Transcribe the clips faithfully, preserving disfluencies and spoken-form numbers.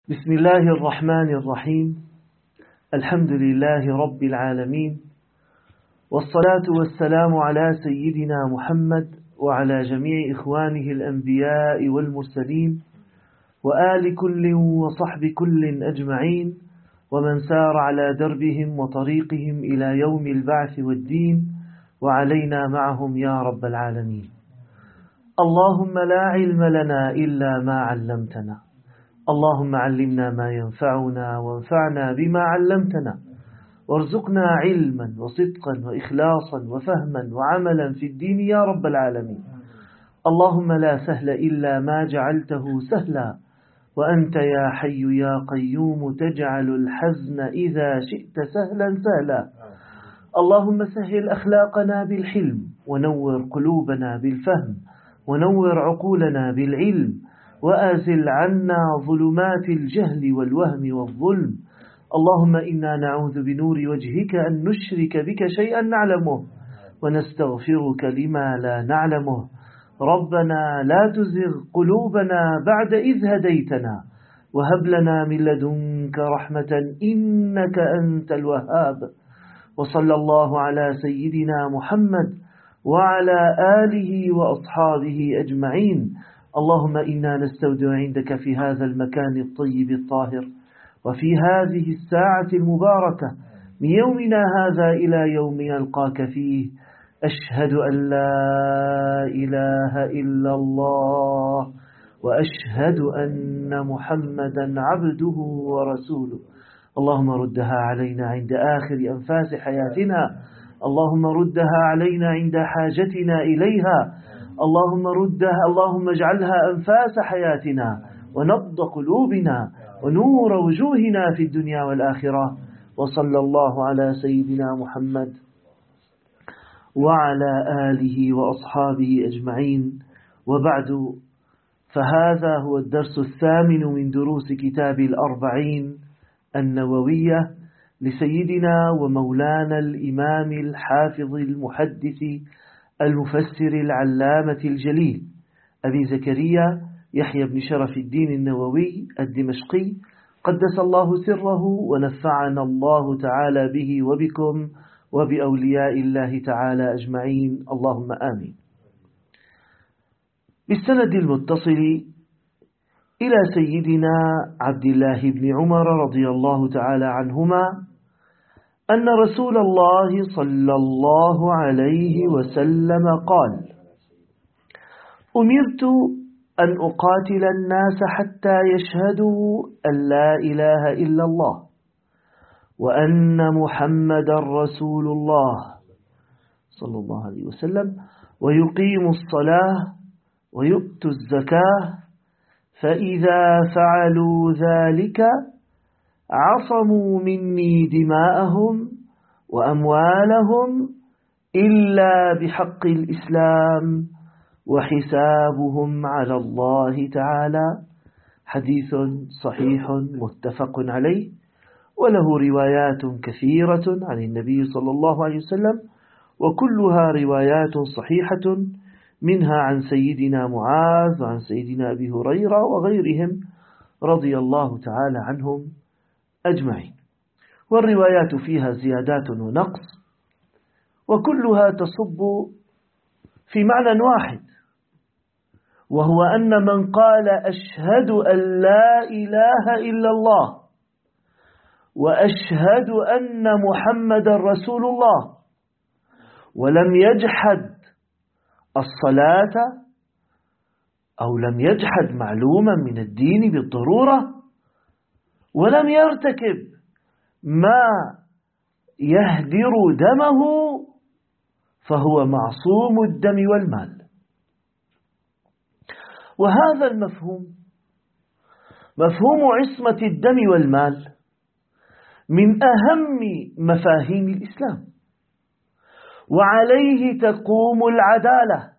بسم الله الرحمن الرحيم. الحمد لله رب العالمين، والصلاة والسلام على سيدنا محمد وعلى جميع إخوانه الأنبياء والمرسلين وآل كل وصحب كل أجمعين، ومن سار على دربهم وطريقهم إلى يوم البعث والدين، وعلينا معهم يا رب العالمين. اللهم لا علم لنا إلا ما علمتنا، اللهم علمنا ما ينفعنا وانفعنا بما علمتنا، وارزقنا علما وصدقا وإخلاصا وفهما وعملا في الدين يا رب العالمين. اللهم لا سهل إلا ما جعلته سهلا، وأنت يا حي يا قيوم تجعل الحزن إذا شئت سهلا سهلا. اللهم سهل أخلاقنا بالحلم، ونور قلوبنا بالفهم، ونور عقولنا بالعلم، وأزل عنا ظلمات الجهل والوهم والظلم. اللهم إنا نعوذ بنور وجهك أن نشرك بك شيئا نعلمه، ونستغفرك لما لا نعلمه. ربنا لا تزغ قلوبنا بعد إذ هديتنا، وهب لنا من لدنك رحمة إنك أنت الوهاب. وصلى الله على سيدنا محمد وعلى آله وأصحابه أجمعين. اللهم إنا نستودع عندك في هذا المكان الطيب الطاهر، وفي هذه الساعة المباركة من يومنا هذا إلى يوم يلقاك فيه، أشهد أن لا إله إلا الله، وأشهد أن محمدا عبده ورسوله. اللهم ردها علينا عند آخر أنفاس حياتنا، اللهم ردها علينا عند حاجتنا إليها، اللهم ردها اللهم اجعلها أنفاس حياتنا ونبض قلوبنا ونور وجوهنا في الدنيا والآخرة. وصلى الله على سيدنا محمد وعلى آله وأصحابه أجمعين. وبعد، فهذا هو الدرس الثامن من دروس كتاب الأربعين النووية لسيدنا ومولانا الإمام الحافظ المحدث المفسر العلامة الجليل أبي زكريا يحيى بن شرف الدين النووي الدمشقي، قدس الله سره ونفعنا الله تعالى به وبكم وبأولياء الله تعالى أجمعين، اللهم آمين. بالسند المتصل إلى سيدنا عبد الله بن عمر رضي الله تعالى عنهما أن رسول الله صلى الله عليه وسلم قال: أمرت أن أقاتل الناس حتى يشهدوا أن لا إله إلا الله وأن محمد رسول الله صلى الله عليه وسلم، ويقيموا الصلاة ويؤتوا الزكاة، فإذا فعلوا ذلك عصموا مني دماءهم وأموالهم إلا بحق الإسلام، وحسابهم على الله تعالى. حديث صحيح متفق عليه، وله روايات كثيرة عن النبي صلى الله عليه وسلم، وكلها روايات صحيحة، منها عن سيدنا معاذ وعن سيدنا أبي هريرة وغيرهم رضي الله تعالى عنهم أجمعين. والروايات فيها زيادات ونقص، وكلها تصب في معنى واحد، وهو أن من قال أشهد أن لا إله إلا الله وأشهد أن محمد رسول الله، ولم يجحد الصلاة أو لم يجحد معلوما من الدين بالضرورة، ولم يرتكب ما يهدر دمه، فهو معصوم الدم والمال. وهذا المفهوم، مفهوم عصمة الدم والمال، من أهم مفاهيم الإسلام، وعليه تقوم العدالة،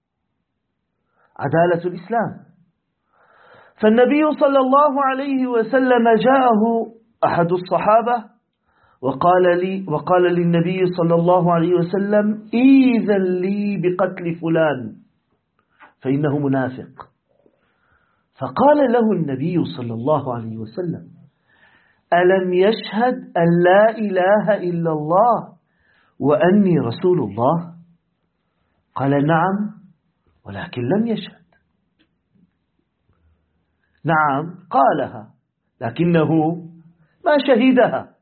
عدالة الإسلام. فالنبي صلى الله عليه وسلم جاءه أحد الصحابة وقال لي وقال للنبي صلى الله عليه وسلم: إذن لي بقتل فلان فإنه منافق. فقال له النبي صلى الله عليه وسلم: ألم يشهد أن لا إله إلا الله وأني رسول الله؟ قال: نعم، ولكن لم يشهد. نعم قالها لكنه ما شهدها،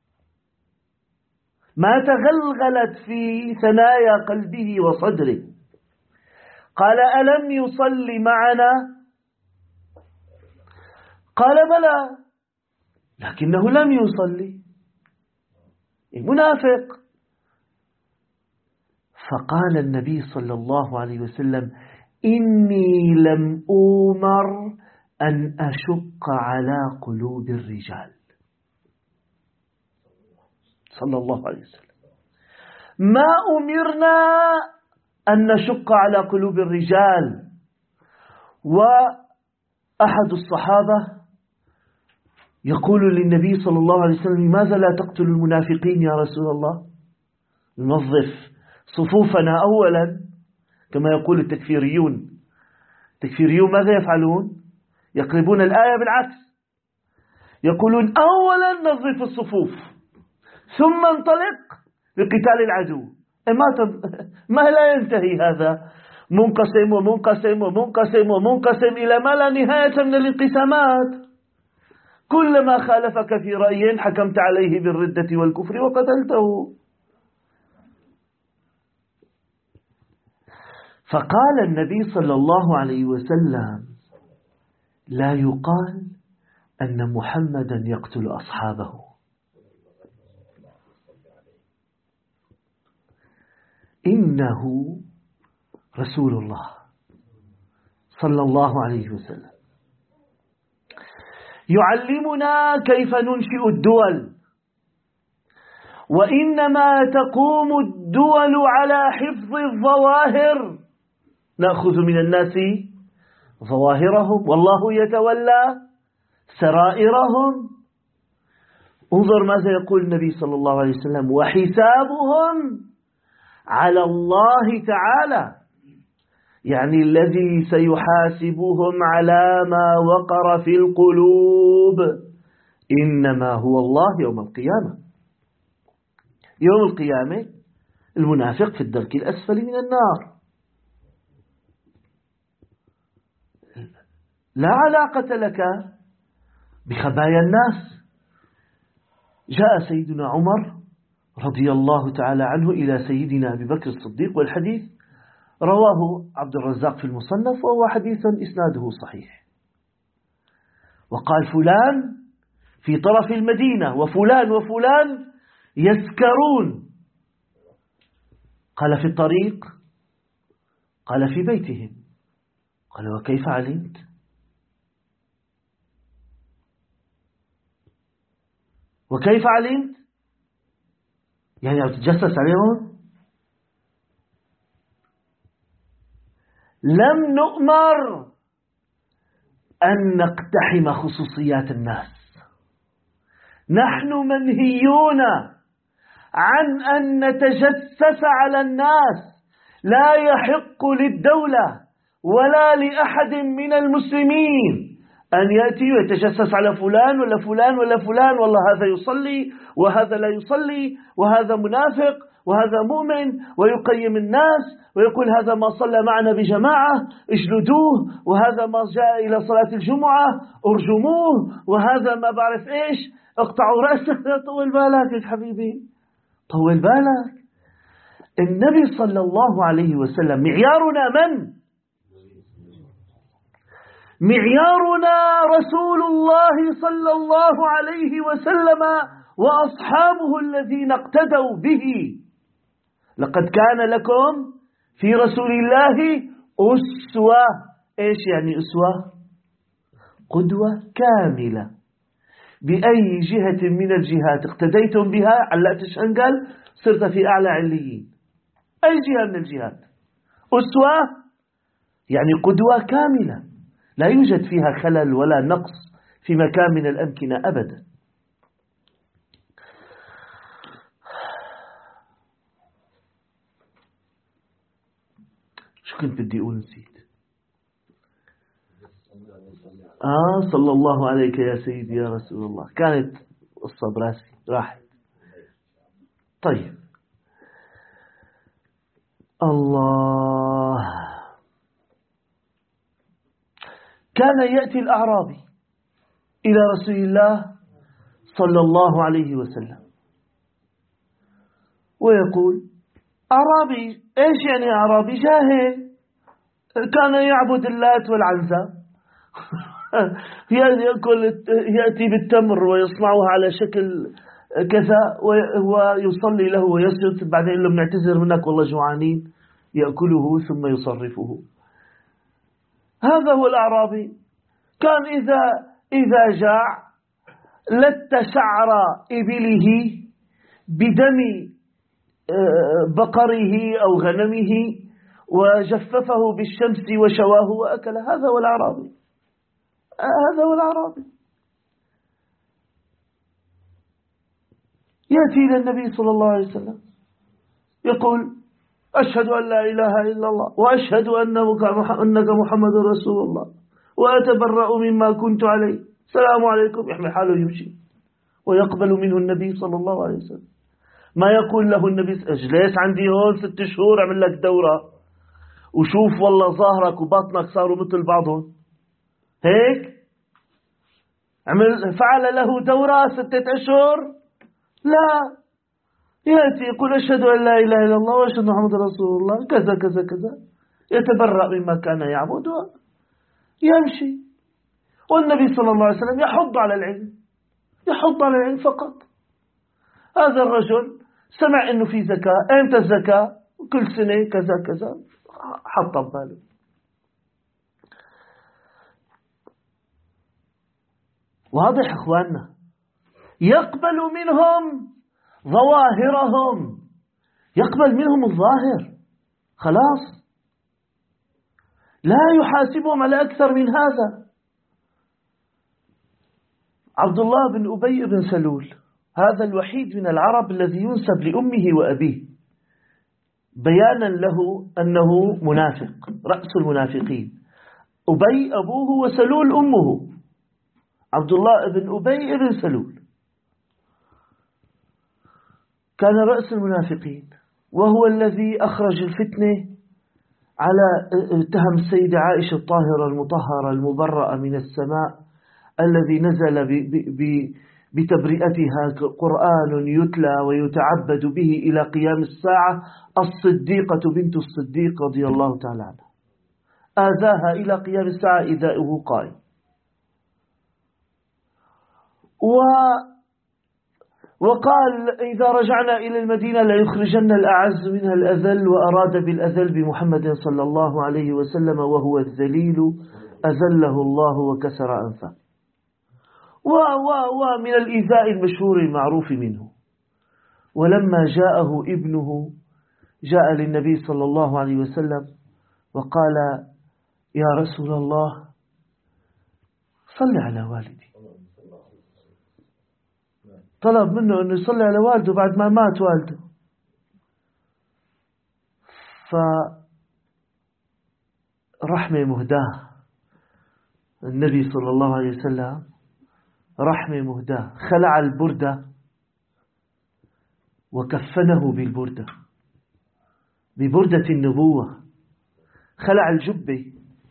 ما تغلغلت في ثنايا قلبه وصدره. قال: ألم يصلي معنا؟ قال: بلى، لكنه لم يصلي، منافق. فقال النبي صلى الله عليه وسلم: إني لم أؤمر أن أشق على قلوب الرجال. صلى الله عليه وسلم: ما أمرنا أن نشق على قلوب الرجال. وأحد الصحابة يقول للنبي صلى الله عليه وسلم: لماذا لا تقتل المنافقين يا رسول الله؟ ننظف صفوفنا أولا، كما يقول التكفيريون. التكفيريون ماذا يفعلون؟ يقلبون الآية بالعكس، يقولون أولا نظف الصفوف ثم انطلق لقتال العدو. ما, ما لا ينتهي هذا، منقسم ومنقسم ومنقسم ومنقسم إلى ما لا نهاية من الانقسامات. كلما خالفك في رأي حكمت عليه بالردة والكفر وقتلته. فقال النبي صلى الله عليه وسلم: لا يقال أن محمدا يقتل أصحابه، إنه رسول الله صلى الله عليه وسلم يعلمنا كيف ننشئ الدول، وإنما تقوم الدول على حفظ الظواهر. نأخذ من الناس ظواهرهم والله يتولى سرائرهم. انظر ماذا يقول النبي صلى الله عليه وسلم: وحسابهم على الله تعالى، يعني الذي سيحاسبهم على ما وقر في القلوب إنما هو الله يوم القيامة. يوم القيامة المنافق في الدرك الأسفل من النار، لا علاقة لك بخبايا الناس. جاء سيدنا عمر رضي الله تعالى عنه إلى سيدنا أبي بكر الصديق، والحديث رواه عبد الرزاق في المصنف، وهو حديث إسناده صحيح. وقال: فلان في طرف المدينة وفلان وفلان يسكرون. قال: في الطريق؟ قال: في بيتهم. قال: وكيف علمت؟ وكيف علمت؟ يعني أتجسس عليهم؟ لم نؤمر أن نقتحم خصوصيات الناس، نحن منهيون عن أن نتجسس على الناس. لا يحق للدولة ولا لأحد من المسلمين أن يأتي ويتجسس على فلان ولا فلان ولا فلان، والله هذا يصلي وهذا لا يصلي، وهذا منافق وهذا مؤمن، ويقيم الناس ويقول هذا ما صلى معنا بجماعة اجلدوه، وهذا ما جاء إلى صلاة الجمعة ارجموه، وهذا ما بعرف إيش اقطعوا رأسه. طول بالك يا حبيبي، طول بالك. النبي صلى الله عليه وسلم معيارنا من؟ معيارنا رسول الله صلى الله عليه وسلم وأصحابه الذين اقتدوا به. لقد كان لكم في رسول الله أسوة. إيش يعني أسوة؟ قدوة كاملة. بأي جهة من الجهات اقتديتم بها علقت الشنقل صرت في أعلى عليين. أي جهة من الجهات أسوة يعني قدوة كاملة، لا يوجد فيها خلل ولا نقص في مكان من الأمكنة أبدا. شو كنت بدي أقول؟ نسيت. آه صلى الله عليك يا سيدي يا رسول الله. كانت قصة براسي راحت. طيب الله. كان يأتي الأعرابي إلى رسول الله صلى الله عليه وسلم ويقول: أعرابي. إيش يعني أعرابي؟ جاهل، كان يعبد اللات والعنزة يأكل يأتي بالتمر ويصنعها على شكل كذا ويصلي له ويسجد، بعدين لما نعتذر منك والله جوعانين، يأكله ثم يصرفه. هذا هو الأعرابي. كان إذا إذا جاع لت شعر إبله بدم بقره أو غنمه وجففه بالشمس وشواه وأكل. هذا هو الأعرابي. هذا هو الأعرابي. يأتي إلى النبي صلى الله عليه وسلم يقول: أشهد أن لا إله إلا الله وأشهد أنك محمد رسول الله وأتبرأ مما كنت عليه، السلام عليكم. يحمل حاله يمشي ويقبل منه النبي صلى الله عليه وسلم. ما يقول له النبي: اجلس عندي هون ست شهور أعمل لك دورة وشوف والله ظهرك وبطنك صاروا مثل بعضهم. هيك عمل فعل له دورة ستة أشهر؟ لا، يأتي يقول: أشهد أن لا إله إلا الله وأشهد أن محمد رسول الله كذا كذا كذا، يتبرأ مما كان يعبد ويمشي. والنبي صلى الله عليه وسلم يحض على العلم، يحض على العلم فقط. هذا الرجل سمع إنه في زكاة، أنت الزكاة كل سنة كذا كذا، حط باله. واضح أخواننا؟ يقبل منهم ظواهرهم، يقبل منهم الظاهر، خلاص لا يحاسبهم على أكثر من هذا. عبد الله بن أبي بن سلول هذا الوحيد من العرب الذي ينسب لأمه وأبيه بيانا له أنه منافق، رأس المنافقين. أبي أبوه وسلول أمه، عبد الله بن أبي بن سلول كان رأس المنافقين، وهو الذي أخرج الفتنة على اتهم السيدة عائشة الطاهرة المطهرة المبرأة من السماء، الذي نزل بتبرئتها قرآن يتلى ويتعبد به إلى قيام الساعة، الصديقة بنت الصديق رضي الله تعالى عنها، آذاها إلى قيام الساعة إذاؤه قائم. و وقال: إذا رجعنا إلى المدينة ليخرجن الأعز منها الأذل، وأراد بالأذل بمحمد صلى الله عليه وسلم وهو الذليل أذله الله وكسر أنفه. ومن الإيذاء المشهور المعروف منه. ولما جاءه ابنه جاء للنبي صلى الله عليه وسلم وقال: يا رسول الله صل على والدي. طلب منه أنه يصلي على والده بعد ما مات والده. فرحمة مهداه النبي صلى الله عليه وسلم، رحمة مهداه، خلع البردة وكفنه بالبردة، ببردة النبوة، خلع الجبة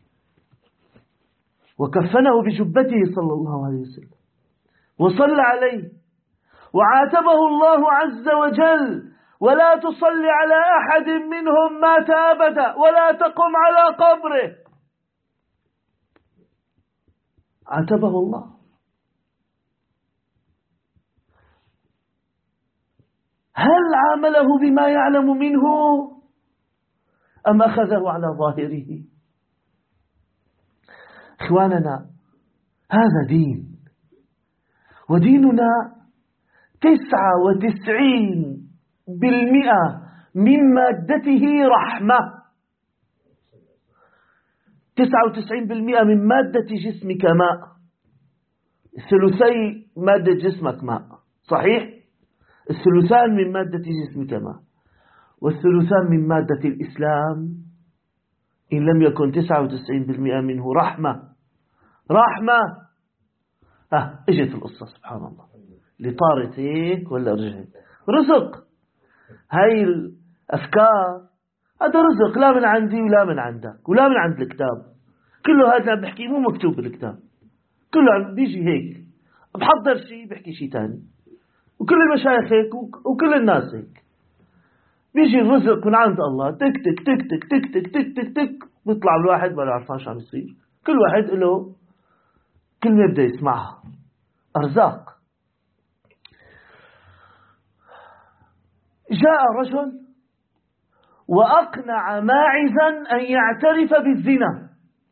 وكفنه بجبته صلى الله عليه وسلم وصلى عليه، وعاتبه الله عز وجل: ولا تصلي على أحد منهم مات أبدا ولا تقم على قبره. عاتبه الله. هل عامله بما يعلم منه أم أخذه على ظاهره؟ إخواننا، هذا دين، وديننا تسعة وتسعين بالمئة من مادته رحمة. تسعة وتسعين بالمئة من مادة جسمك ماء، ثلثي مادة جسمك ماء، صحيح؟ الثلثان من مادة جسمك ماء، والثلثان من مادة الإسلام إن لم يكن تسعة وتسعين بالمئة منه رحمة، رحمة. اه اجت القصة سبحان الله، اللي طارت هيك ولا رجعت. رزق، هاي الأفكار هذا رزق لا من عندي ولا من عندك ولا من عند الكتاب، كله هذا بحكي مو مكتوب بالكتاب، كله عم بيجي هيك بحضر شيء بحكي شيء تاني، وكل المشايخ هيك وكل الناس هيك. بيجي الرزق من عند الله، تك تك تك تك تك تك تك تك تك بيطلع الواحد ما عرفان شو عم يصير. كل واحد له كلمة بده يسمعها، أرزاق. جاء رجل وأقنع ماعزا أن يعترف بالزنا.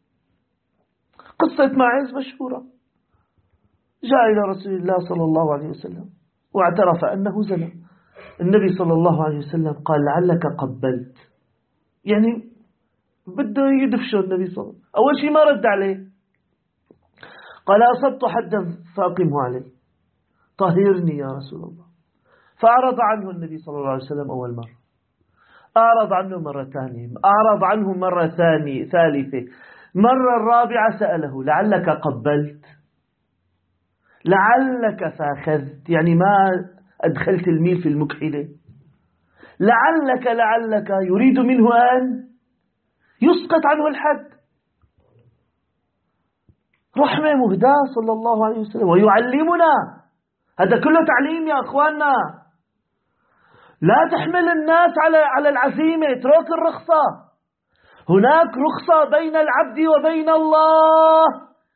قصة ماعز مشهورة. جاء إلى رسول الله صلى الله عليه وسلم واعترف أنه زنا. النبي صلى الله عليه وسلم قال لعلك قبلت، يعني بده يدفشه النبي صلى الله عليه وسلم. أول شيء ما رد عليه، قال أصبت حدا فأقمه عليه، طهرني يا رسول الله. فأعرض عنه النبي صلى الله عليه وسلم أول مرة، أعرض عنه مرة ثانية، أعرض عنه مرة ثانية ثالثة، مرة الرابعة سأله لعلك قبلت، لعلك فاخذت، يعني ما أدخلت الميل في المكحلة، لعلك لعلك يريد منه أن يسقط عنه الحد. رحمة مهداة صلى الله عليه وسلم ويعلمنا، هذا كله تعليم يا أخواننا. لا تحمل الناس على على العزيمة، اترك الرخصة. هناك رخصة بين العبد وبين الله،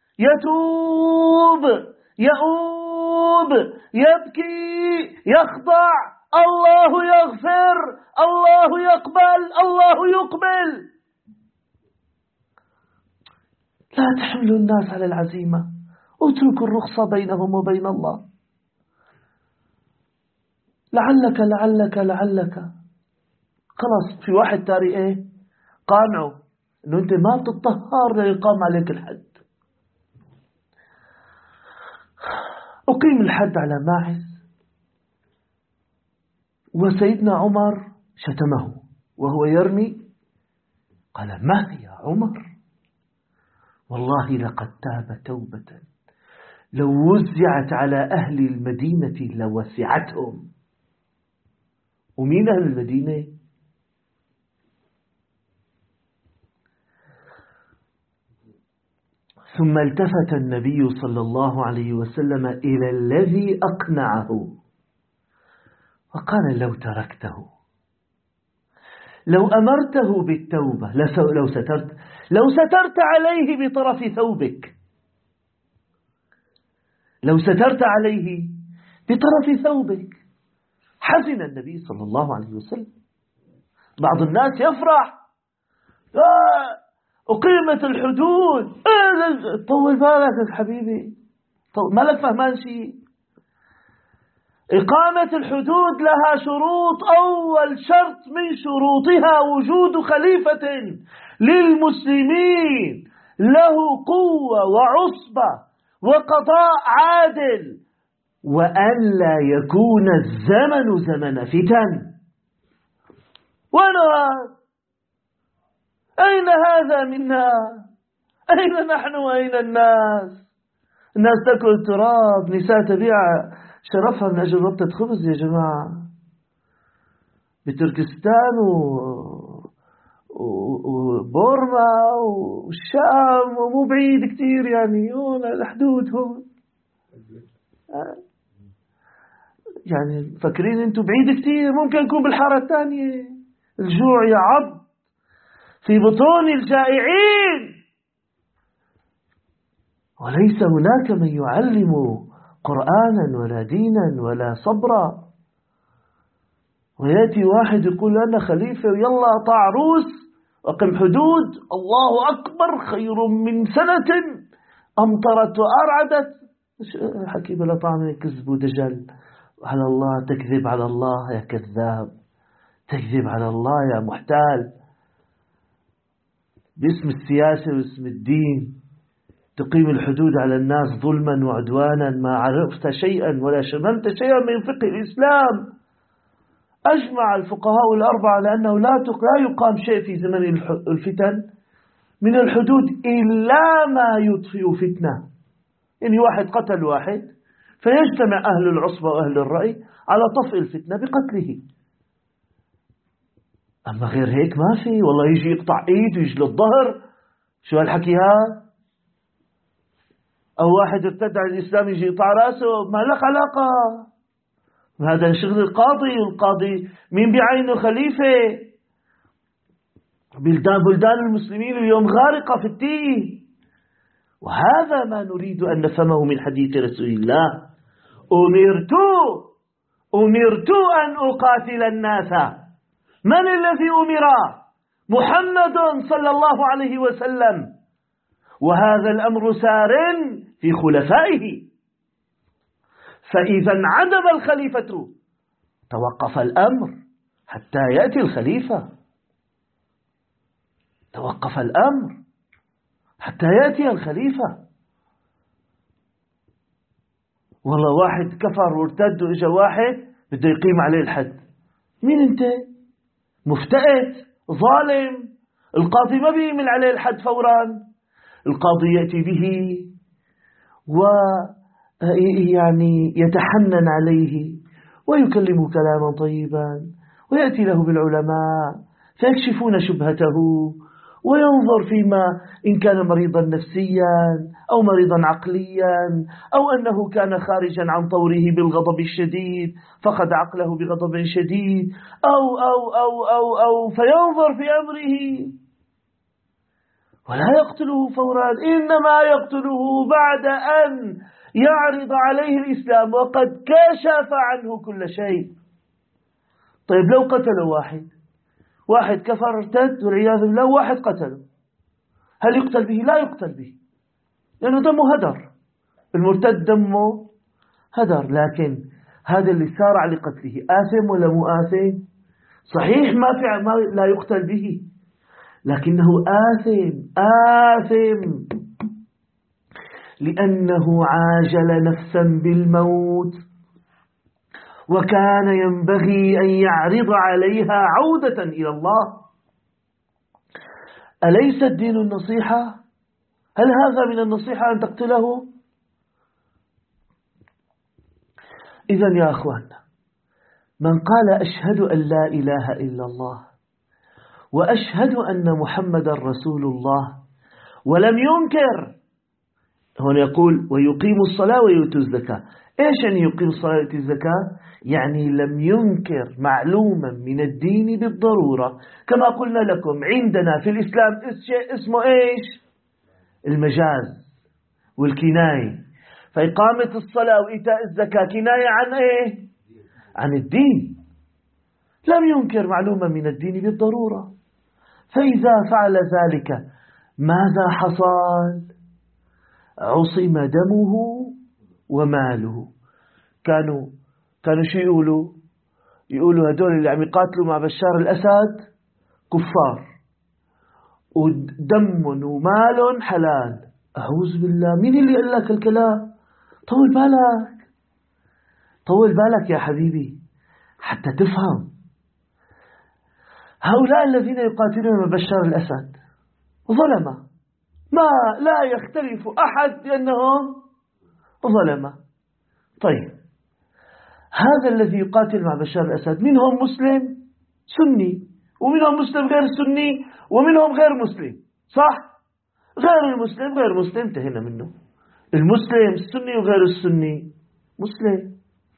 يتوب يؤوب يبكي يخضع، الله يغفر، الله يقبل، الله يقبل. لا تحملوا الناس على العزيمة، اتركوا الرخصة بينهم وبين الله. لعلك لعلك لعلك خلاص. في واحد تاري ايه قانعه انه انت ما بتطهر ليقام عليك الحد. أقيم الحد على ماعز، وسيدنا عمر شتمه وهو يرمي. قال ما هي يا عمر، والله لقد تاب توبة لو وزعت على أهل المدينة لوسعتهم. ومين أهل المدينة؟ ثم التفت النبي صلى الله عليه وسلم إلى الذي أقنعه وقال لو تركته، لو أمرته بالتوبة، لو سترت لو سترت عليه بطرف ثوبك، لو سترت عليه بطرف ثوبك. حزن النبي صلى الله عليه وسلم. بعض الناس يفرح، أقيمت الحدود، طول بالك يا حبيبي، ما لك فهمان شيء. إقامة الحدود لها شروط. أول شرط من شروطها وجود خليفة للمسلمين له قوة وعصبة وقضاء عادل، وأن لا يكون الزمن زمن فتن. ونرى أين هذا منا؟ أين نحن وأين الناس؟ الناس تأكل تراب، نساء تبيع شرفها من أجل ربطة خبز يا جماعة. بتركستان و... وبورما والشام ومو بعيد كتير، يعني هون الحدود هون، يعني فاكرين انتم بعيد كتير، ممكن يكون بالحارة الثانية. الجوع يعض في بطون الجائعين، وليس هناك من يعلم قرآنا ولا دينا ولا صبرا. ويأتي واحد يقول أنا خليفة ويلا طاع عروس وقم حدود، الله أكبر، خير من سنة أمطرت وأرعدت. حكي بلا طعم، كذب ودجل على الله، تكذب على الله يا كذاب، تكذب على الله يا محتال. باسم السياسة واسم الدين تقيم الحدود على الناس ظلما وعدوانا، ما عرفت شيئا ولا شملت شيئا من فقه الإسلام. أجمع الفقهاء الأربعة على أنه لا لا يقام شيء في زمن الفتن من الحدود إلا ما يطفئ فتنة. يعني واحد قتل واحد فيجتمع أهل العصبة وأهل الرأي على طفئ الفتنة بقتله. أما غير هيك ما في، والله يجي يقطع إيد ويجي للظهر، شو هالحكي هذا؟ أو واحد ارتد عن الإسلام يجي يقطع رأسه، ما لك علاقة، هذا شغل القاضي. والقاضي مين بعينه خليفة؟ بلدان بلدان المسلمين اليوم غارقة في التيه. وهذا ما نريد أن نفهمه من حديث رسول الله: أمرت أمرت أن أقاتل الناس. من الذي أمر؟ محمد صلى الله عليه وسلم، وهذا الأمر سار في خلفائه. فإذا انعدم الخليفة توقف الأمر حتى يأتي الخليفة، توقف الأمر حتى يأتي الخليفة. والله واحد كفر وارتد وإجا واحد بده يقيم عليه الحد، مين أنت؟ مفتئت ظالم. القاضي ما بيعمل عليه الحد فورا، القاضي يأتي به ويعني يتحنن عليه ويكلمه كلاما طيبا، ويأتي له بالعلماء فيكشفون شبهته، وينظر فيما إن كان مريضا نفسيا أو مريضا عقليا، أو أنه كان خارجا عن طوره بالغضب الشديد فقد عقله بغضب شديد، أو أو أو أو أو فينظر في أمره، ولا يقتله فورا، إنما يقتله بعد أن يعرض عليه الإسلام وقد كشف عنه كل شيء. طيب لو قتل واحد، واحد كفر ارتد والعياذ بالله، واحد قتله، هل يقتل به؟ لا يقتل به، لأنه دمه هدر، المرتد دمه هدر. لكن هذا اللي سارع لقتله آثم ولا مو آثم؟ صحيح ما في ما لا يقتل به، لكنه آثم آثم لأنه عاجل نفسا بالموت، وكان ينبغي أن يعرض عليها عودة إلى الله. أليس الدين النصيحة؟ هل هذا من النصيحة أن تقتله؟ إذن يا أخوان، من قال أشهد أن لا إله إلا الله وأشهد أن محمد رسول الله ولم ينكر، هنا يقول ويقيم الصلاة ويؤتي الزكاة. إيش يعني يقيم الصلاة ويؤتي الزكاة؟ يعني لم ينكر معلوما من الدين بالضرورة. كما قلنا لكم عندنا في الإسلام شيء اسمه إيش؟ المجاز والكناية. فإقامة الصلاة وإيتاء الزكاة كناية عن إيه؟ عن الدين. لم ينكر معلوما من الدين بالضرورة، فإذا فعل ذلك ماذا حصل؟ عصم دمه وماله. كانوا كانوا شو يقولوا؟ يقولوا هدول اللي عم يقاتلوا مع بشار الأسد كفار، ودم ومال حلال. أعوذ بالله، مين اللي قال لك الكلام؟ طول بالك، طول بالك يا حبيبي حتى تفهم. هؤلاء الذين يقاتلون مع بشار الأسد ظلمة، ما لا يختلف أحد بأنهم ظلمة. طيب هذا الذي يقاتل مع بشار الأسد منهم مسلم سني، ومنهم مسلم غير سني، ومنهم غير مسلم، صح؟ غير المسلم غير مسلم انتهينا منه. المسلم السني وغير السني مسلم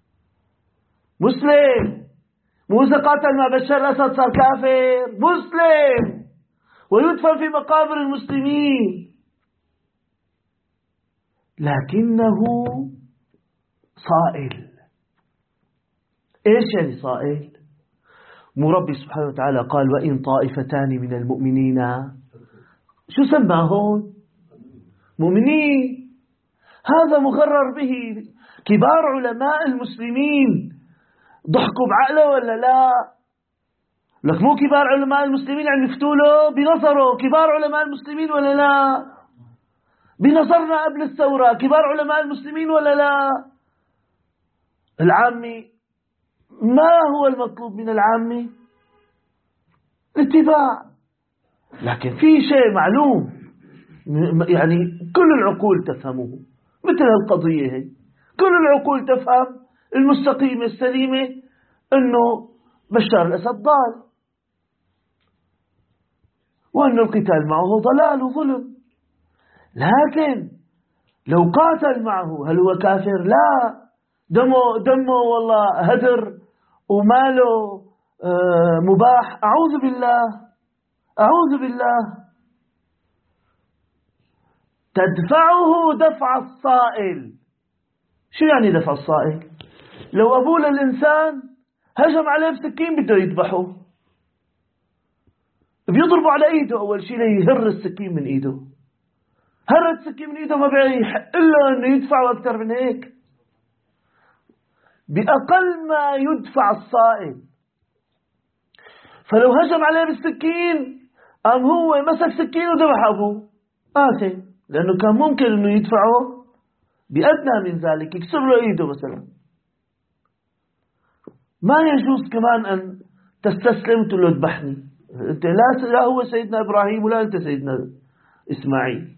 مسلم. مو إذا قاتل مع بشار الأسد صار كافر، مسلم ويدفن في مقابر المسلمين، لكنه صائل. إيش يعني صائل؟ مربي سبحانه وتعالى قال وإن طائفتان من المؤمنين، شو سماهون؟ مؤمنين. هذا مغرر به كبار علماء المسلمين. ضحكوا بعقله ولا لا؟ لك مو كبار علماء المسلمين عم يفتوا له بنظره كبار علماء المسلمين ولا لا؟ بنظرنا قبل الثورة كبار علماء المسلمين ولا لا؟ العامي ما هو المطلوب من العامي؟ الاتباع. لكن في شيء معلوم يعني كل العقول تفهمه، مثل القضية هي كل العقول تفهم المستقيمة السليمة أنه بشار الأسد ضال، وأن القتال معه ضلال وظلم. لكن لو قاتل معه هل هو كافر؟ لا، دمه دمه والله هدر وماله آه مباح، أعوذ بالله أعوذ بالله. تدفعه دفع الصائل. شو يعني دفع الصائل؟ لو أبوه للإنسان هجم عليه بسكين بده يذبحه، بيضربوا على إيده أول شيء ليهر السكين من إيده، هرت السكين من إيده ما بيحق إلا أنه يدفعه أكثر من هيك، بأقل ما يدفع الصائل. فلو هجم عليه بالسكين قام هو مسك سكين وذبح أبوه آثم، لأنه كان ممكن أنه يدفعه بأدنى من ذلك، يكسر له إيده مثلا. ما يجوز كمان أن تستسلم تقول له اذبحني، أنت لا لا هو سيدنا إبراهيم ولا أنت سيدنا إسماعيل.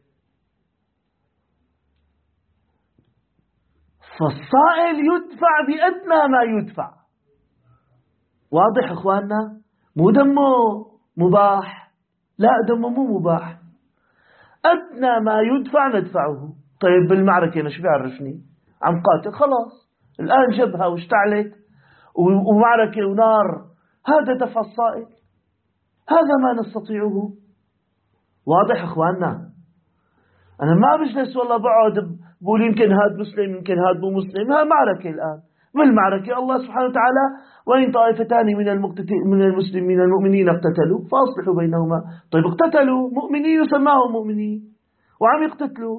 فالصائل يدفع بأدنى ما يدفع. واضح إخواننا؟ مو دمه مباح، لا دمه مو مباح، أدنى ما يدفع ندفعه. طيب بالمعركة أنا شو بيعرفني؟ عم قاتل خلاص، الآن جبهة واشتعلت ومعركة ونار، هذا دفع الصائل، هذا ما نستطيعه. واضح إخواننا؟ أنا ما بجلس والله بقعد بقول يمكن هاد مسلم يمكن هاد مو مسلم، ها معركة الآن. بالمعركة الله سبحانه وتعالى وإن طائفتان من من المسلمين المؤمنين اقتتلوا فأصلحوا بينهما. طيب اقتتلوا مؤمنين وسماهم مؤمنين وعم يقتتلوا.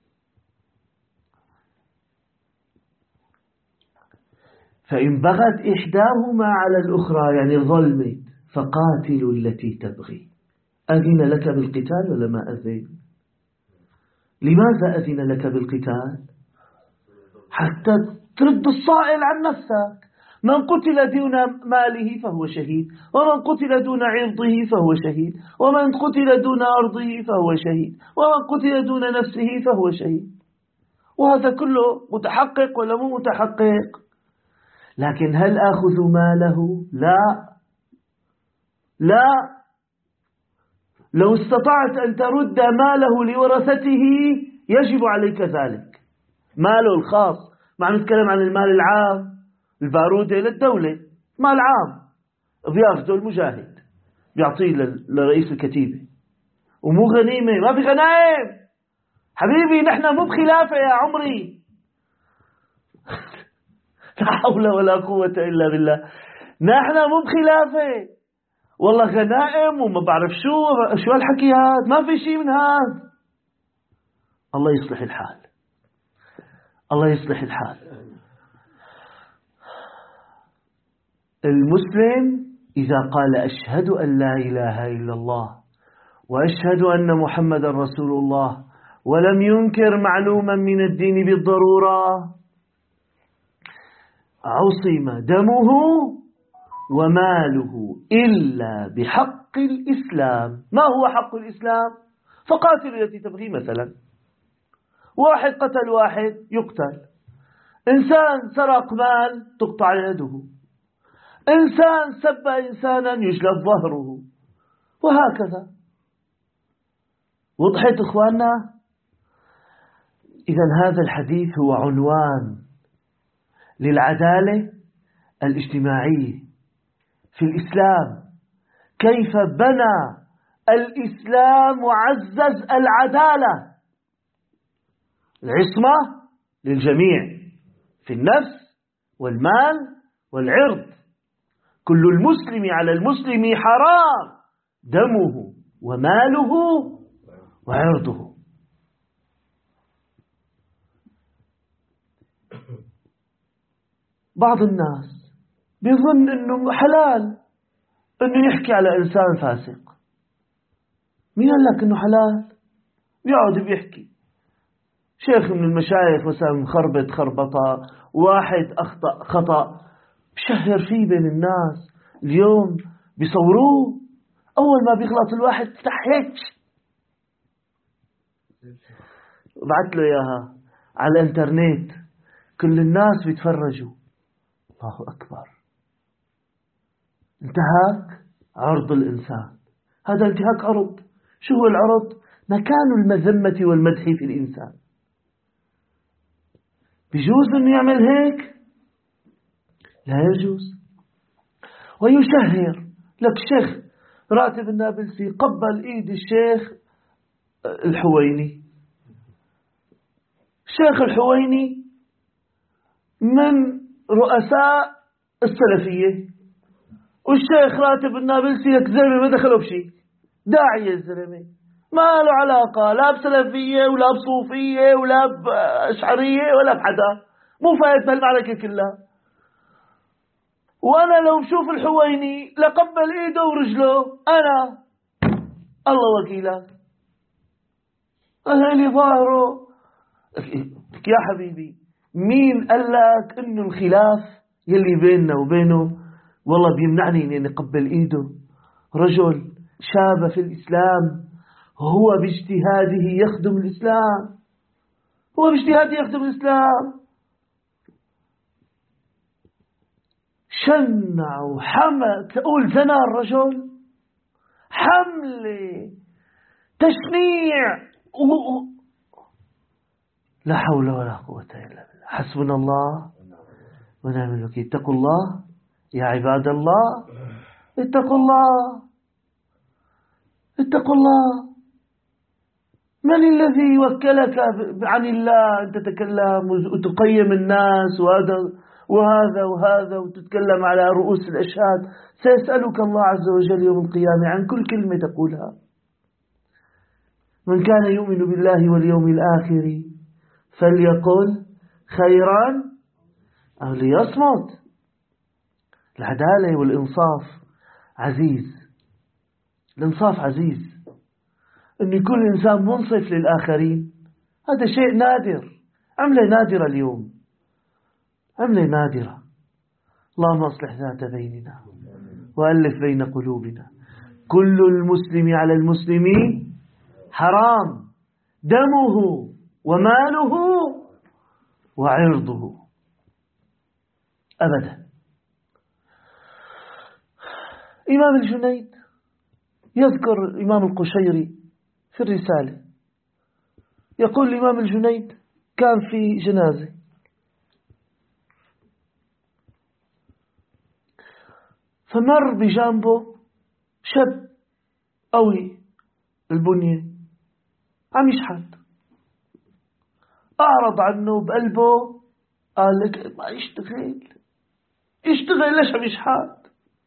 فإن بغت إحداهما على الأخرى يعني ظلمت فقاتلوا التي تبغي. أذن لك بالقتال ولا ما أذن؟ لماذا أذن لك بالقتال؟ حتى ترد الصائل عن نفسك. من قتل دون ماله فهو شهيد، ومن قتل دون عرضه فهو شهيد، ومن قتل دون أرضه فهو شهيد، ومن قتل دون نفسه فهو شهيد. وهذا كله متحقق ولا مو متحقق؟ لكن هل أخذ ماله؟ لا لا. لو استطعت أن ترد ماله لورثته يجب عليك ذلك، ماله الخاص. ما عم نتكلم عن المال العام، البارودة للدولة مال عام بياخذه المجاهد بيعطيه لرئيس الكتيبة، ومو غنيمة، ما في غنائم حبيبي، نحن مو بخلافة يا عمري. لا حول ولا قوة إلا بالله، نحن مو بخلافة والله غنائم وما بعرف شو شو هالحكي هذا، ما في شيء من هذا. الله يصلح الحال، الله يصلح الحال. المسلم إذا قال أشهد أن لا إله إلا الله وأشهد أن محمد رسول الله ولم ينكر معلوما من الدين بالضرورة عصم دمه وماله إلا بحق الإسلام. ما هو حق الإسلام؟ فقاتل التي تبغي. مثلا واحد قتل واحد يقتل، إنسان سرق مال تقطع يده، إنسان سب إنسانا يجلد ظهره، وهكذا. وضحت إخواننا؟ إذن هذا الحديث هو عنوان للعدالة الاجتماعية في الإسلام، كيف بنى الإسلام وعزز العدالة، العصمة للجميع في النفس والمال والعرض. كل المسلم على المسلم حرام دمه وماله وعرضه. بعض الناس بيظن انه حلال انه يحكي على انسان فاسق. مين قال لك انه حلال؟ بيقعد بيحكي شيخ من المشايخ مثلا خربت خربطة، واحد اخطأ خطأ، بشهر فيه بين الناس، اليوم بيصوروه أول ما بيغلط الواحد تفتح هيك بعت له إياها على الانترنت، كل الناس بيتفرجوا. الله أكبر، انتهاك عرض الإنسان. هذا انتهاك عرض. شو هو العرض؟ مكان المذمة والمدح في الإنسان. بيجوز أنه يعمل هيك؟ لا يجوز. ويشهر لك شيخ راتب النابلسي قبل إيد الشيخ الحويني. الشيخ الحويني من رؤساء السلفية، والشيخ راتب النابلسي لك زلمة ما دخله بشيء، داعية الزلمة ما له علاقة لا بسلفية ولا بصوفية ولا بأشعرية ولا بحدا، مو فايت بهالمعركة كلها. وأنا لو بشوف الحويني لقبل إيده ورجله، أنا الله وكيلك أنا اللي ظاهره. يا حبيبي، مين قال لك إنه الخلاف يلي بيننا وبينه والله بيمنعني إني أقبل إيده؟ رجل شاب في الإسلام، هو باجتهاده يخدم الإسلام، هو باجتهاده يخدم الإسلام. شنع وحمى، تقول زنا الرجل، حملة، تشنيع و... لا حول ولا قوة إلا بالله. حسبنا الله ونعم الوكيل. اتقوا الله يا عباد الله، اتقوا الله، اتقوا الله. من الذي وكلك عن الله أن تتكلم وتقيم الناس وهذا وهذا وهذا وتتكلم على رؤوس الأشهاد؟ سيسألك الله عز وجل يوم القيامة عن كل كلمة تقولها. من كان يؤمن بالله واليوم الآخر فليقل خيرا أو ليصمت. العدالة والإنصاف عزيز، الإنصاف عزيز، أن يكون الإنسان منصف للآخرين، هذا شيء نادر، عملة نادرة اليوم، عملة نادرة. اللهم اصلح ذات بيننا وألف بين قلوبنا. كل المسلم على المسلم حرام، دمه وماله وعرضه أبدا. إمام الجنيد يذكر الإمام القشيري في الرسالة، يقول الإمام الجنيد كان في جنازة، فمر بجانبه شاب قوي البنية عم يشحت، أعرض عنه بقلبه، قال لك ما يشتغل، يشتغل ليش عم يشحت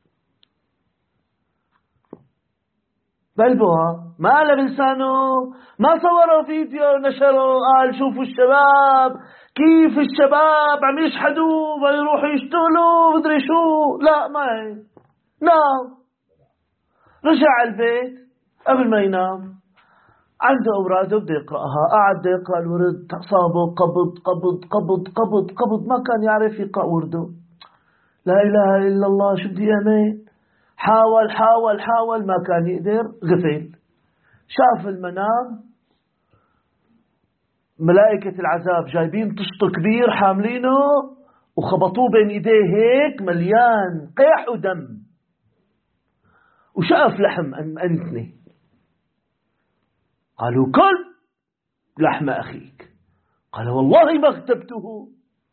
بقلبه؟ ما قال بلسانه، ما صوروا فيديو نشره قال شوفوا الشباب كيف الشباب عم يشحدوا ويروحوا يشتغلوا مدري شو. لا، ما هي. نام، رجع على البيت قبل ما ينام عنده أوراده بده يقرأها، قعد بده يقرأ الورد، أصابه قبض قبض قبض قبض قبض، ما كان يعرف يقرأ ورده. لا إله إلا الله، شو بدي أعمل؟ حاول حاول حاول ما كان يقدر، غفل. شاف المنام ملائكة العذاب جايبين طشط كبير حاملينه وخبطوه بين ايديه هيك مليان قيح ودم، وشاف لحم أنتني. قالوا كل لحم أخيك. قال والله ما اغتبته،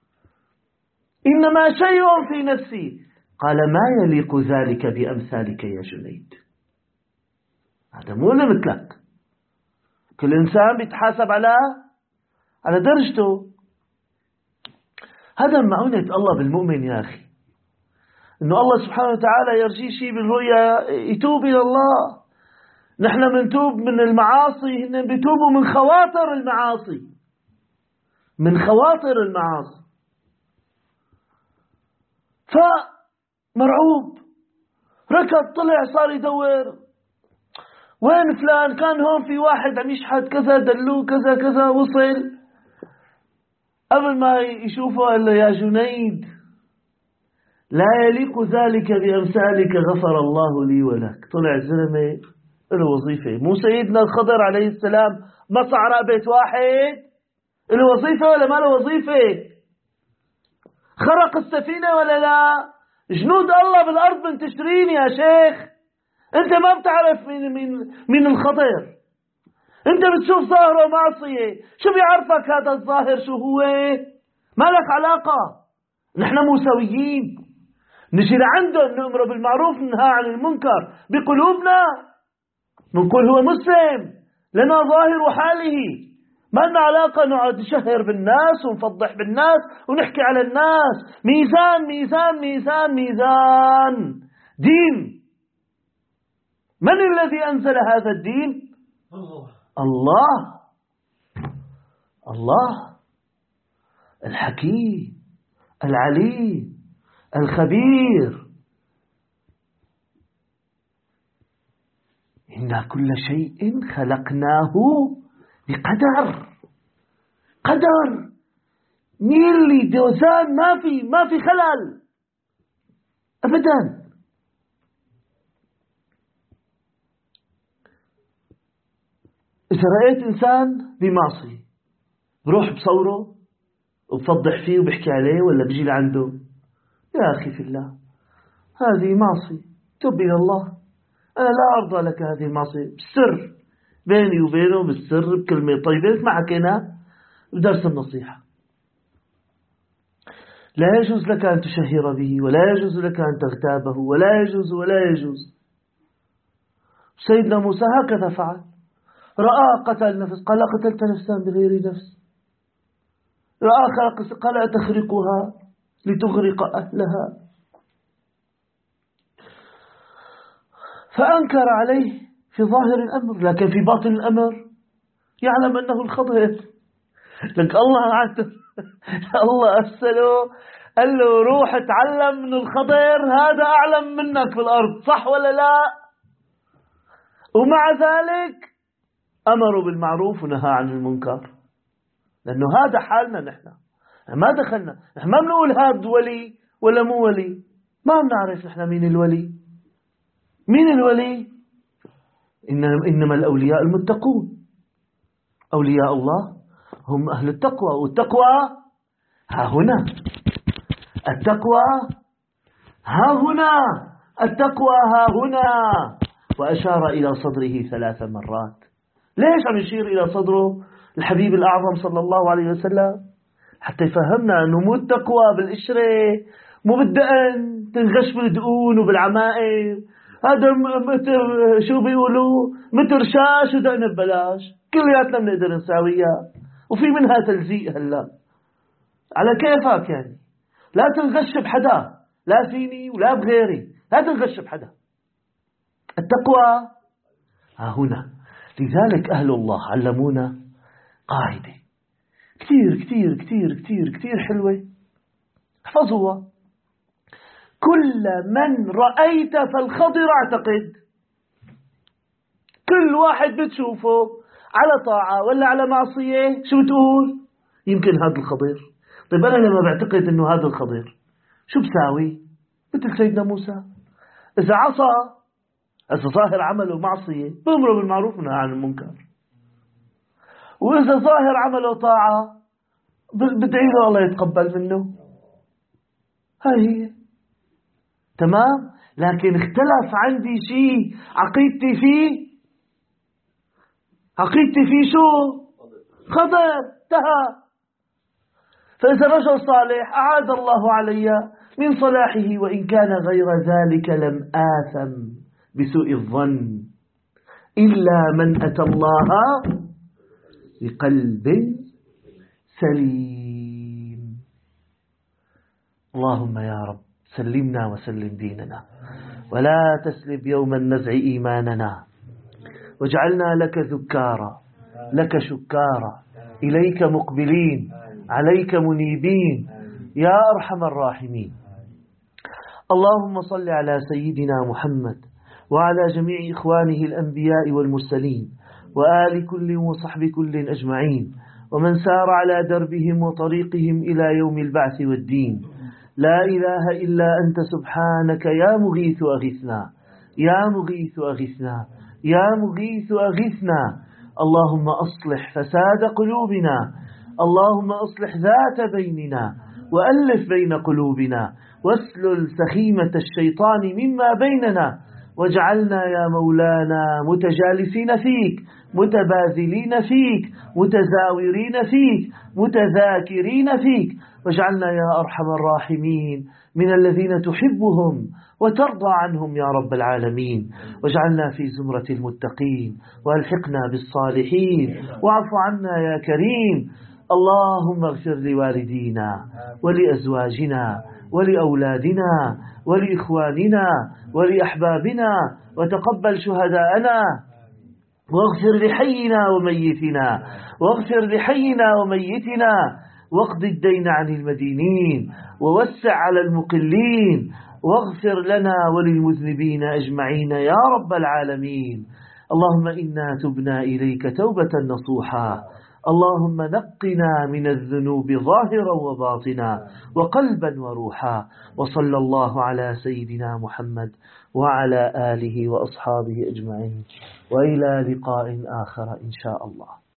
إنما شيء في نفسي. قال ما يليق ذلك بأمثالك يا جنيد، هذا مو مثلك. كل إنسان بيتحاسب على على درجته. هذا معونة الله بالمؤمن يا أخي، إنه الله سبحانه وتعالى يرجيه شيء بالرؤيا يتوب إلى الله. نحن منتوب من المعاصي، هن بيتوبوا من خواطر المعاصي، من خواطر المعاصي. فمرعوب ركض طلع صار يدور، وين فلان؟ كان هون في واحد عم يشحت كذا، دلوه كذا كذا. وصل قبل ما يشوفه قال له يا جنيد لا يليق ذلك بأمثالك غفر الله لي ولك. طلع الزلمة له وظيفة. مو سيدنا الخضر عليه السلام مصع رقبة واحد له وظيفة ولا ما له وظيفة؟ خرق السفينة ولا لا؟ جنود الله بالأرض منتشرين يا شيخ. أنت ما بتعرف من, من, من الخضر. أنت بتشوف ظاهره معصية. شو بيعرفك هذا الظاهر شو هو؟ ما لك علاقة. نحن مساويين. نجي لعندهم نأمر بالمعروف ننهى عن المنكر بقلوبنا. نقول هو مسلم لنا ظاهر حاله. ما لنا علاقة نقعد نشهر بالناس ونفضح بالناس ونحكي على الناس. ميزان ميزان ميزان ميزان دين. من الذي أنزل هذا الدين؟ الله الله الله الحكيم العليم الخبير. إن كل شيء خلقناه بقدر. قدر ميلي دوزان ما في ما في خلل أبدا. إذا رأيت إنسان بمعصية بروح بصوره وبفضح فيه وبحكي عليه ولا بيجي لعنده، يا أخي في الله هذه معصية، تب إلى الله. أنا لا أرضى لك هذه المعصية بالسر بيني وبينه بالسر بكلمة طيبة ما حكينا بدرس النصيحة. لا يجوز لك أن تشهر به ولا يجوز لك أن تغتابه ولا يجوز ولا يجوز. سيدنا موسى هكذا فعل. رأى قتل نفس قال قتلت نفسا بغير نفس. رأى خلق قال أتخرقها لتغرق أهلها. فأنكر عليه في ظاهر الأمر، لكن في باطن الأمر يعلم أنه الخضر. لك الله عاتب الله أرسله قال له روح اتعلم من الخضر، هذا أعلم منك في الأرض، صح ولا لا؟ ومع ذلك أمروا بالمعروف ونهى عن المنكر، لأنه هذا حالنا نحن. ما دخلنا نحن ما بنقول هذا ولي ولا مو ولي، ما بنعرف نحن مين الولي مين الولي. إنما الأولياء المتقون. أولياء الله هم أهل التقوى، والتقوى ها هنا، التقوى ها هنا، التقوى ها هنا. وأشار إلى صدره ثلاث مرات. ليش عم يشير إلى صدره الحبيب الأعظم صلى الله عليه وسلم؟ حتى يفهمنا أنه مو التقوى بالإشرة، مو بالدقن تنغش بالدقون وبالعمائم. هذا متر شو بيقولوا متر شاش ودقن ببلاش، كلياتنا بنقدر نساويها، وفي منها تلزيق هلا على كيفك. يعني لا تنغش بحدا، لا فيني ولا بغيري، لا تنغش بحدا. التقوى ها هنا. لذلك أهل الله علمونا قاعدة كتير كتير كتير كتير كتير حلوة، احفظوها. كل من رأيت فالخضر اعتقد. كل واحد بتشوفه على طاعة ولا على معصية شو بتقول؟ يمكن هذا الخضر. طيب أنا لما بعتقد أنه هذا الخضر شو بساوي؟ مثل سيدنا موسى، إذا عصى إذا ظاهر عمله معصية بأمره بالمعروف ونهى عن المنكر، وإذا ظاهر عمله طاعة بدعي له الله يتقبل منه. هاي هي تمام. لكن اختلف عندي شيء عقيدتي فيه، عقيدتي فيه شو؟ خضر انتهى. فإذا رجل صالح أعاد الله علي من صلاحه، وإن كان غير ذلك لم آثم بسوء الظن إلا من أتى الله بقلب سليم. اللهم يا رب سلمنا وسلم ديننا، ولا تسلب يوم النزع إيماننا، واجعلنا لك ذكارا لك شكارا، إليك مقبلين عليك منيبين يا أرحم الراحمين. اللهم صل على سيدنا محمد وعلى جميع إخوانه الأنبياء والمرسلين وآل كل وصحب كل أجمعين، ومن سار على دربهم وطريقهم إلى يوم البعث والدين. لا إله إلا أنت سبحانك يا مغيث أغثنا، يا مغيث أغثنا، يا مغيث أغثنا. اللهم أصلح فساد قلوبنا، اللهم أصلح ذات بيننا، وألف بين قلوبنا، واسلل سخيمة الشيطان مما بيننا، واجعلنا يا مولانا متجالسين فيك، متباذلين فيك، متزاورين فيك، متذاكرين فيك، واجعلنا يا أرحم الراحمين من الذين تحبهم وترضى عنهم يا رب العالمين، واجعلنا في زمرة المتقين، والحقنا بالصالحين، واعف عنا يا كريم. اللهم اغفر لوالدينا ولأزواجنا ولأولادنا ولإخواننا ولأحبابنا، وتقبل شهداءنا، واغفر لحينا وميتنا، واغفر لحينا وميتنا، واقض الدين عن المدينين، ووسع على المقلين، واغفر لنا وللمذنبين أجمعين يا رب العالمين. اللهم إنا تبنا إليك توبة نصوحا، اللهم نقنا من الذنوب ظاهرا وباطنا وقلبا وروحا. وصلى الله على سيدنا محمد وعلى آله وأصحابه أجمعين، وإلى لقاء آخر إن شاء الله.